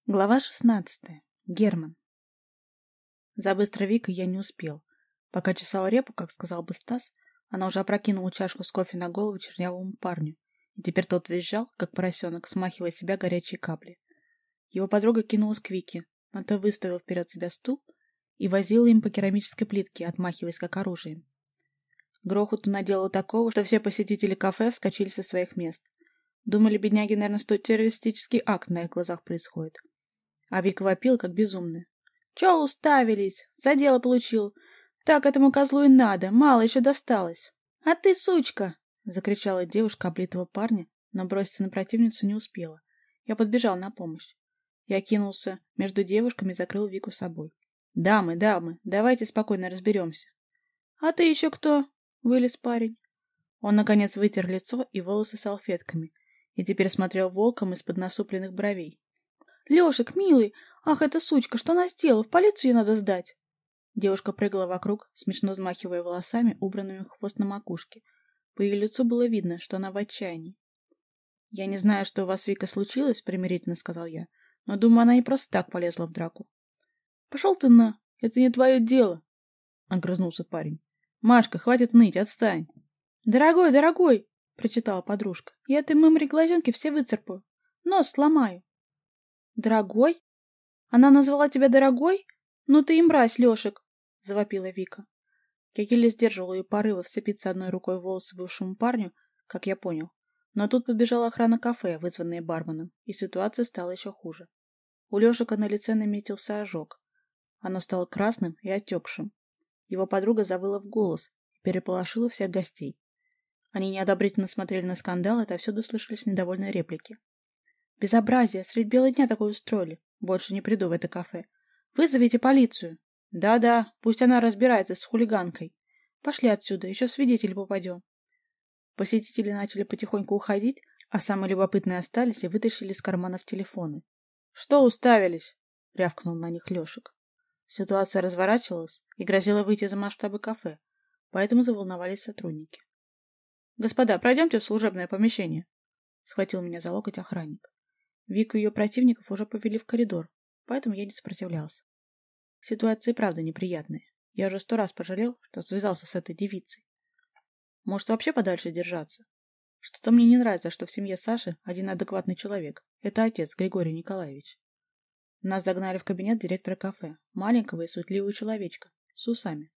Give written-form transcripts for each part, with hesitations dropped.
Глава 16. Герман. За быстро Викой я не успел. Пока чесал репу, как сказал бы Стас, она уже опрокинула чашку с кофе на голову чернявому парню, и теперь тот визжал, как поросенок, смахивая с себя горячие капли. Его подруга кинулась к Вике, но та выставил вперед себя стул и возила им по керамической плитке, отмахиваясь как оружием. Грохоту наделал такого, что все посетители кафе вскочили со своих мест. Думали, бедняги, наверное, что террористический акт на их глазах происходит. А Вика вопила, как безумная. «Чё уставились? За дело получил. Так этому козлу и надо, мало еще досталось». «А ты, сучка!» — закричала девушка облитого парня, но броситься на противницу не успела. Я подбежал на помощь. Я кинулся между девушками и закрыл Вику собой. «Дамы, давайте спокойно разберемся». «А ты еще кто?» — вылез парень. Он, наконец, вытер лицо и волосы салфетками и теперь смотрел волком из-под насупленных бровей. «Лешек, милый! Ах, эта сучка, что она сделала? В полицию ее надо сдать!» Девушка прыгала вокруг, смешно взмахивая волосами, убранными в хвост на макушке. По ее лицу было видно, что она в отчаянии. «Я не знаю, что у вас с Викой случилось», — примирительно сказал я, «но, думаю, она не просто так полезла в драку». «Пошел ты на! Это не твое дело!» — огрызнулся парень. «Машка, хватит ныть, отстань!» «Дорогой!» — прочитала подружка. «Я этой мымре глазенки все выцарпаю. Нос сломаю». «Дорогой? Она назвала тебя дорогой? Ну ты и мразь, Лешек!» — завопила Вика. Я еле сдерживала ее порывы вцепиться одной рукой в волосы бывшему парню, как я понял. Но тут побежала охрана кафе, вызванная барменом, и ситуация стала еще хуже. У Лешика на лице наметился ожог. Оно стало красным и отекшим. Его подруга завыла в голос и переполошила всех гостей. Они неодобрительно смотрели на скандал, и отовсюду слышались недовольные реплики. «Безобразие! Средь бела дня такое устроили. Больше не приду в это кафе. Вызовите полицию!» «Да, пусть она разбирается с хулиганкой. Пошли отсюда, еще свидетели попадем». Посетители начали потихоньку уходить, а самые любопытные остались и вытащили из карманов телефоны. «Что уставились?» — рявкнул на них Лешек. Ситуация разворачивалась и грозила выйти за масштабы кафе, поэтому заволновались сотрудники. «Господа, пройдемте в служебное помещение», — схватил меня за локоть охранник. Вику и ее противников уже повели в коридор, поэтому я не сопротивлялся. Ситуация и правда неприятная. Я уже 100 раз пожалел, что связался с этой девицей. Может, вообще подальше держаться? Что-то мне не нравится, что в семье Саши один адекватный человек. Это отец, Григорий Николаевич. Нас загнали в кабинет директора кафе, маленького и суетливого человечка, с усами.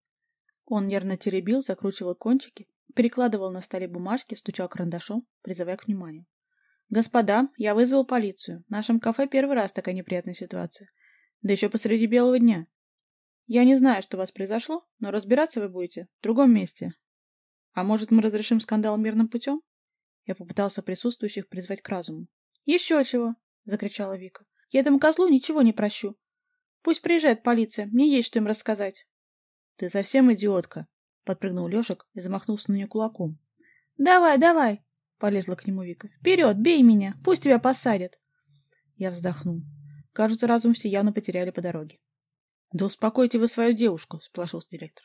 Он нервно теребил, закручивал кончики, перекладывал на столе бумажки, стучал карандашом, призывая к вниманию. «Господа, я вызвал полицию. В нашем кафе первый раз такая неприятная ситуация. Да еще посреди белого дня. Я не знаю, что у вас произошло, но разбираться вы будете в другом месте. А может, мы разрешим скандал мирным путем?» Я попытался присутствующих призвать к разуму. «Еще чего!» — закричала Вика. «Я этому козлу ничего не прощу. Пусть приезжает полиция, мне есть что им рассказать». «Ты совсем идиотка!» — подпрыгнул Лешек и замахнулся на нее кулаком. «Давай!» — полезла к нему Вика. «Вперед, бей меня! Пусть тебя посадят!» Я вздохнул. Кажется, разум все явно потеряли по дороге. «Да успокойте вы свою девушку!» — сполошился директор.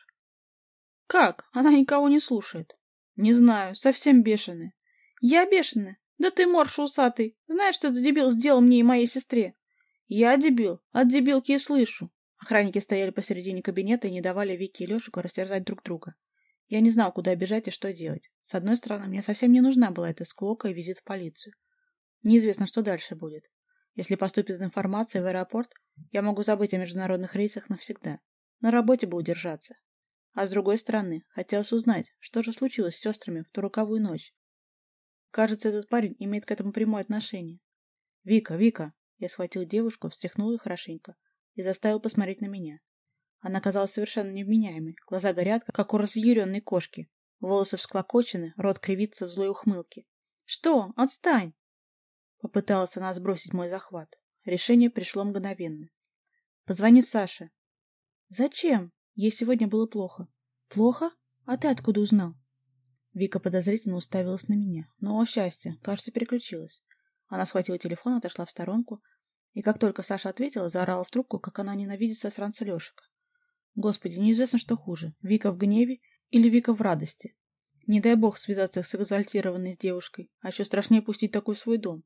«Как? Она никого не слушает». «Не знаю, совсем бешеная». «Я бешеная? Да ты морж усатый! Знаешь, что этот дебил сделал мне и моей сестре?» «Я дебил? От дебилки и слышу». Охранники стояли посередине кабинета и не давали Вике и Лешику растерзать друг друга. Я не знал, куда бежать и что делать. С одной стороны, мне совсем не нужна была эта склока и визит в полицию. Неизвестно, что дальше будет. Если поступит информация в аэропорт, я могу забыть о международных рейсах навсегда. На работе бы удержаться. А с другой стороны, хотелось узнать, что же случилось с сестрами в ту роковую ночь. Кажется, этот парень имеет к этому прямое отношение. «Вика!» Я схватил девушку, встряхнул ее хорошенько и заставил посмотреть на меня. Она казалась совершенно невменяемой, глаза горят, как у разъяренной кошки, волосы всклокочены, рот кривится в злой ухмылке. «Что? Отстань!» Попыталась она сбросить мой захват. Решение пришло мгновенно. «Позвони Саше». «Зачем? Ей сегодня было плохо». «Плохо? А ты откуда узнал?» Вика подозрительно уставилась на меня, но, о счастье, кажется, переключилась. Она схватила телефон, отошла в сторонку, и как только Саша ответила, заорала в трубку, как она ненавидит засранца Лешика. Господи, неизвестно, что хуже, Вика в гневе или Вика в радости. Не дай бог связаться с экзальтированной девушкой, а еще страшнее пустить такой в свой дом.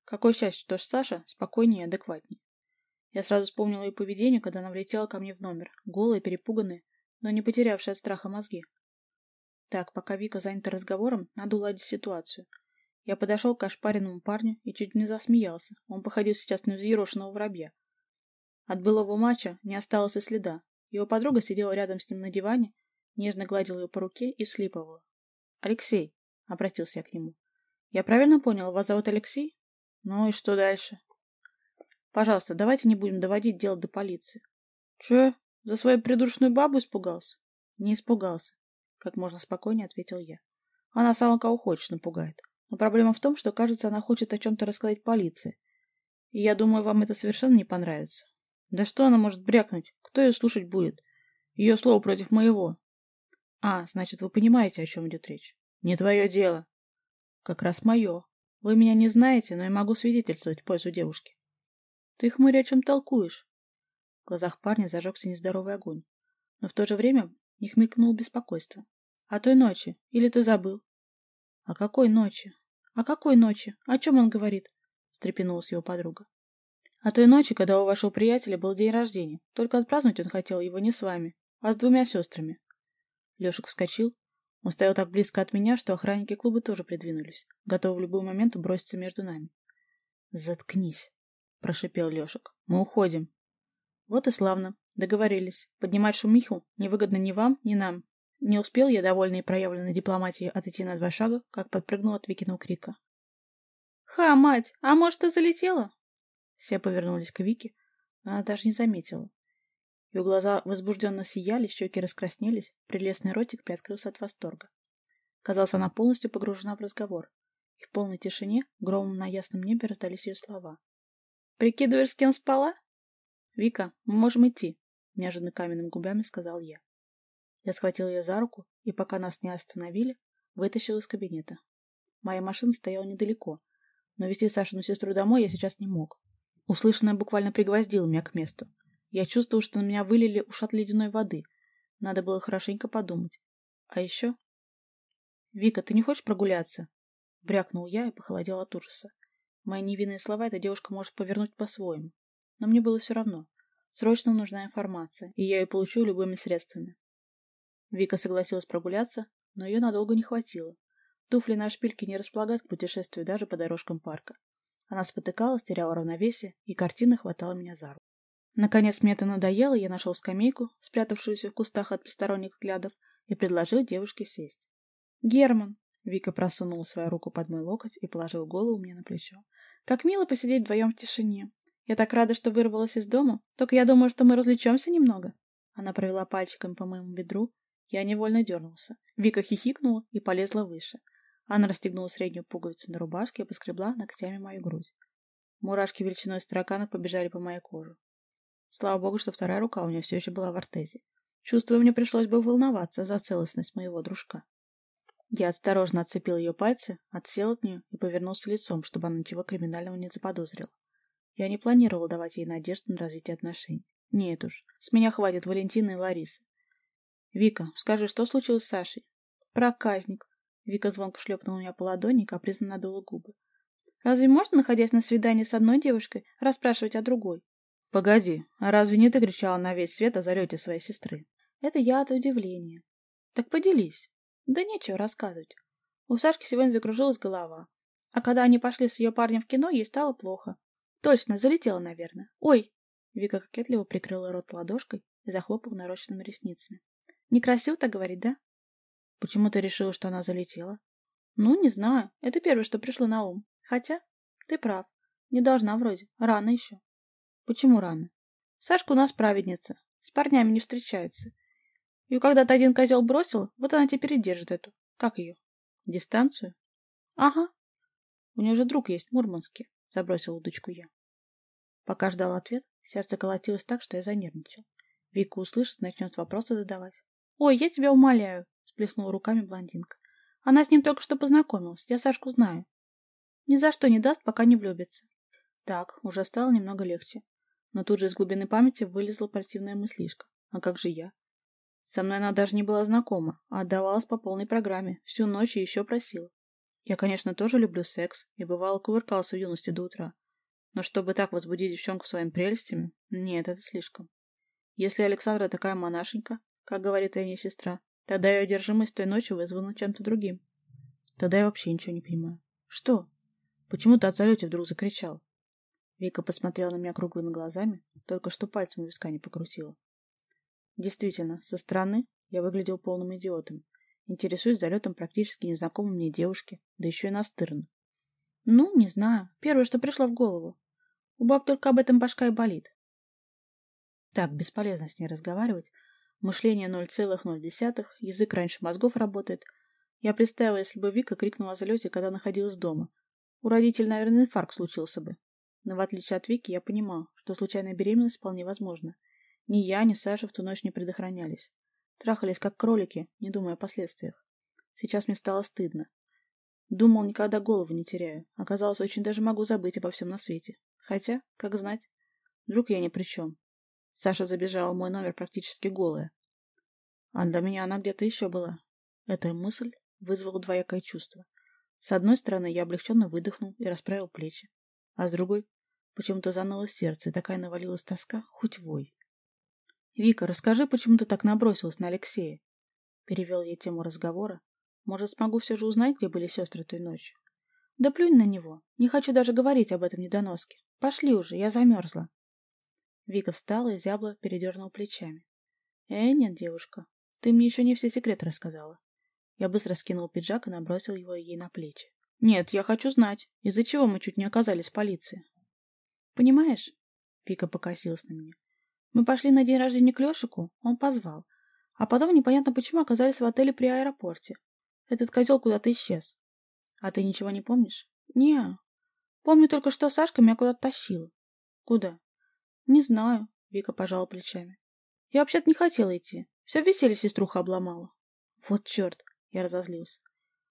Какое счастье, что Саша спокойнее и адекватнее. Я сразу вспомнила ее поведение, когда она влетела ко мне в номер, голая, перепуганная, но не потерявшая от страха мозги. Так, пока Вика занята разговором, надо уладить ситуацию. Я подошел к ошпаренному парню и чуть не засмеялся. Он походил сейчас на взъерошенного воробья. От былого матча не осталось и следа. Его подруга сидела рядом с ним на диване, нежно гладила ее по руке и всхлипывала. «Алексей», — обратился я к нему, — «я правильно понял, вас зовут Алексей? Ну и что дальше? Пожалуйста, давайте не будем доводить дело до полиции». «Че, за свою придурочную бабу испугался?» «Не испугался», — как можно спокойнее ответил я. «Она сама кого хочешь напугает. Но проблема в том, что, кажется, она хочет о чем-то рассказать полиции. И я думаю, вам это совершенно не понравится». «Да что она может брякнуть? Кто ее слушать будет? Ее слово против моего». «А, значит, вы понимаете, о чем идет речь?» «Не твое дело». «Как раз мое. Вы меня не знаете, но я могу свидетельствовать в пользу девушки». «Ты, хмырь, о чем толкуешь?» В глазах парня зажегся нездоровый огонь. Но в то же время в них мелькнуло беспокойство. «О той ночи? Или ты забыл?» «О какой ночи? О какой ночи? О чем он говорит?» Встрепенулась его подруга. «О той ночи, когда у вашего приятеля был день рождения. Только отпраздновать он хотел его не с вами, а с двумя сестрами». Лешек вскочил. Он стоял так близко от меня, что охранники клуба тоже придвинулись, готовы в любой момент броситься между нами. «Заткнись», — прошипел Лешек. «Мы уходим». «Вот и славно. Договорились. Поднимать шумиху невыгодно ни вам, ни нам». Не успел я, довольный проявленной дипломатией, отойти на 2 шага, как подпрыгнул от Викиного крика. «Ха, мать! А может, ты залетела?» Все повернулись к Вике, но она даже не заметила. Ее глаза возбужденно сияли, щеки раскраснелись, прелестный ротик приоткрылся от восторга. Казалось, она полностью погружена в разговор, и в полной тишине, громом на ясном небе раздались ее слова. «Прикидываешь, с кем спала?» «Вика, мы можем идти», — неожиданно каменными губами сказал я. Я схватил ее за руку, и пока нас не остановили, вытащил из кабинета. Моя машина стояла недалеко, но везти Сашину сестру домой я сейчас не мог. Услышанное буквально пригвоздило меня к месту. Я чувствовал, что на меня вылили ушат ледяной воды. Надо было хорошенько подумать. А еще... «Вика, ты не хочешь прогуляться?» Брякнул я и похолодел от ужаса. Мои невинные слова эта девушка может повернуть по-своему. Но мне было все равно. Срочно нужна информация, и я ее получу любыми средствами. Вика согласилась прогуляться, но ее надолго не хватило. Туфли на шпильке не располагают к путешествию даже по дорожкам парка. Она спотыкалась, теряла равновесие, и картина хватала меня за руку. Наконец мне это надоело, я нашел скамейку, спрятавшуюся в кустах от посторонних взглядов, и предложил девушке сесть. «Герман!» — Вика просунула свою руку под мой локоть и положила голову мне на плечо. «Как мило посидеть вдвоем в тишине. Я так рада, что вырвалась из дома. Только я думаю, что мы развлечемся немного». Она провела пальчиком по моему бедру. Я невольно дернулся. Вика хихикнула и полезла выше. Она расстегнула среднюю пуговицу на рубашке и поскребла ногтями мою грудь. Мурашки величиной с тараканов побежали по моей коже. Слава богу, что вторая рука у нее все еще была в ортезе. Чувствую, мне пришлось бы волноваться за целостность моего дружка. Я осторожно отцепил ее пальцы, отсел от нее и повернулся лицом, чтобы она ничего криминального не заподозрила. Я не планировал давать ей надежду на развитие отношений. Нет уж, с меня хватит Валентины и Ларисы. «Вика, скажи, что случилось с Сашей?» «Проказник». Вика звонко шлепнула меня по ладони и капризно надула губы. «Разве можно, находясь на свидании с одной девушкой, расспрашивать о другой?» «Погоди, а разве не ты кричала на весь свет о залете своей сестры?» «Это я от удивления». «Так поделись». «Да нечего рассказывать. У Сашки сегодня закружилась голова. А когда они пошли с ее парнем в кино, ей стало плохо. Точно, залетела, наверное. Ой!» Вика кокетливо прикрыла рот ладошкой и захлопала нарощенными ресницами. «Некрасиво так говорить, да?» «Почему ты решила, что она залетела?» «Ну, не знаю. Это первое, что пришло на ум. Хотя, ты прав. Не должна вроде. Рано еще». «Почему рано?» «Сашка у нас праведница. С парнями не встречается. Ее когда-то один козел бросил, вот она теперь и держит эту. Как ее? Дистанцию?» «Ага. У нее же друг есть в Мурманске», — забросил удочку я. Пока ждал ответ, сердце колотилось так, что я занервничал. Вика услышит, начнет вопросы задавать. «Ой, я тебя умоляю», — сплеснула руками блондинка. «Она с ним только что познакомилась. Я Сашку знаю. Ни за что не даст, пока не влюбится». Так, уже стало немного легче. Но тут же из глубины памяти вылезла противная мыслишка. А как же я? Со мной она даже не была знакома, а отдавалась по полной программе. Всю ночь и еще просила. Я, конечно, тоже люблю секс и бывало кувыркался в юности до утра. Но чтобы так возбудить девчонку своими прелестями, нет, это слишком. Если Александра такая монашенька, как говорит ее сестра, тогда ее одержимость той ночью вызвана чем-то другим. Тогда я вообще ничего не понимаю. Что? Почему ты от залете вдруг закричал? Вика посмотрела на меня круглыми глазами, только что пальцем у виска не покрутила. Действительно, со стороны я выглядел полным идиотом. Интересуюсь залетом практически незнакомой мне девушки, да еще и настырно. Ну, не знаю. Первое, что пришло в голову. У баб только об этом башка и болит. Так, бесполезно с ней разговаривать. Мышление 0,0, язык раньше мозгов работает. Я представила, если бы Вика крикнула о залете, когда находилась дома. У родителей, наверное, инфаркт случился бы. Но в отличие от Вики, я понимал, что случайная беременность вполне возможна. Ни я, ни Саша в ту ночь не предохранялись. Трахались как кролики, не думая о последствиях. Сейчас мне стало стыдно. Думал, никогда голову не теряю. Оказалось, очень даже могу забыть обо всем на свете. Хотя, как знать, вдруг я ни при чем. Саша забежала в мой номер практически голая. А до меня она где-то еще была. Эта мысль вызвала двоякое чувство. С одной стороны, я облегченно выдохнул и расправил плечи. А с другой, почему-то заныло сердце, и такая навалилась тоска, хоть вой. «Вика, расскажи, почему ты так набросилась на Алексея?» Перевел я тему разговора. «Может, смогу все же узнать, где были сестры той ночью?» «Да плюнь на него. Не хочу даже говорить об этом недоноске. Пошли уже, я замерзла». Вика встала и зябла, передернула плечами. Нет, девушка, ты мне еще не все секреты рассказала». Я быстро скинул пиджак и набросил его ей на плечи. «Нет, я хочу знать, из-за чего мы чуть не оказались в полиции». «Понимаешь?» Вика покосилась на меня. «Мы пошли на день рождения к Лешику, он позвал. А потом непонятно почему оказались в отеле при аэропорте. Этот козел куда-то исчез. А ты ничего не помнишь?» «Не. Помню только, что Сашка меня куда-то тащила». «Куда?» «Не знаю», — Вика пожала плечами. «Я вообще-то не хотела идти. Все веселье сеструха обломала». «Вот черт!» — я разозлился.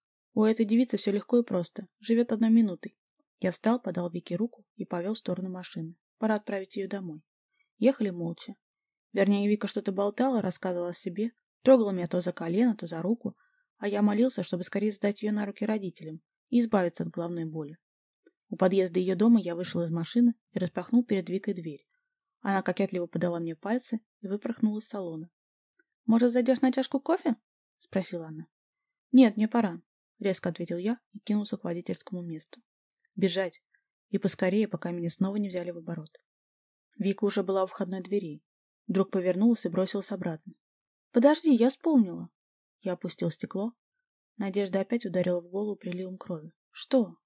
У этой девицы все легко и просто. Живет одной минутой. Я встал, подал Вике руку и повел в сторону машины. Пора отправить ее домой. Ехали молча. Вернее, Вика что-то болтала, рассказывала о себе, трогала меня то за колено, то за руку, а я молился, чтобы скорее сдать ее на руки родителям и избавиться от головной боли. У подъезда ее дома я вышел из машины и распахнул перед Викой дверь. Она кокетливо подала мне пальцы и выпорхнула из салона. «Может, зайдешь на чашку кофе?» — спросила она. «Нет, мне пора», — резко ответил я и кинулся к водительскому месту. Бежать. И поскорее, пока меня снова не взяли в оборот. Вика уже была у входной двери. Вдруг повернулась и бросилась обратно. «Подожди, я вспомнила!» Я опустил стекло. Надежда опять ударила в голову приливом крови. «Что?»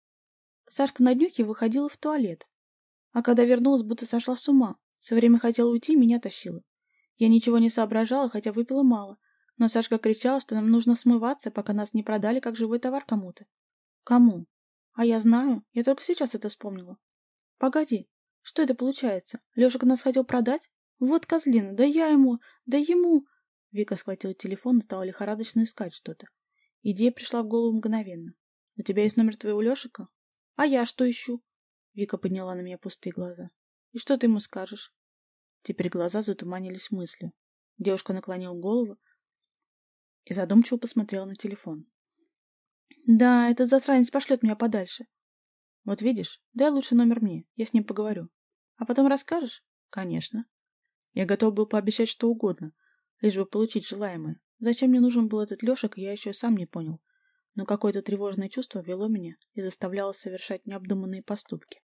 Сашка на днюхе выходила в туалет. А когда вернулась, будто сошла с ума. Все время хотела уйти и меня тащила. Я ничего не соображала, хотя выпила мало. Но Сашка кричала, что нам нужно смываться, пока нас не продали как живой товар кому-то. Кому? А я знаю. Я только сейчас это вспомнила. Погоди. Что это получается? Лешка нас хотел продать? Вот козлина. Да я ему... Да ему... Вика схватила телефон и стала лихорадочно искать что-то. Идея пришла в голову мгновенно. У тебя есть номер твоего Лешика? А я что ищу? Вика подняла на меня пустые глаза. И что ты ему скажешь? Теперь глаза затуманились мыслью. Девушка наклонила голову и задумчиво посмотрела на телефон. Да, этот засранец пошлет меня подальше. Вот видишь, дай лучше номер мне, я с ним поговорю. А потом расскажешь? Конечно. Я готов был пообещать что угодно, лишь бы получить желаемое. Зачем мне нужен был этот Лешек, я еще сам не понял. Но какое-то тревожное чувство вело меня и заставляло совершать необдуманные поступки.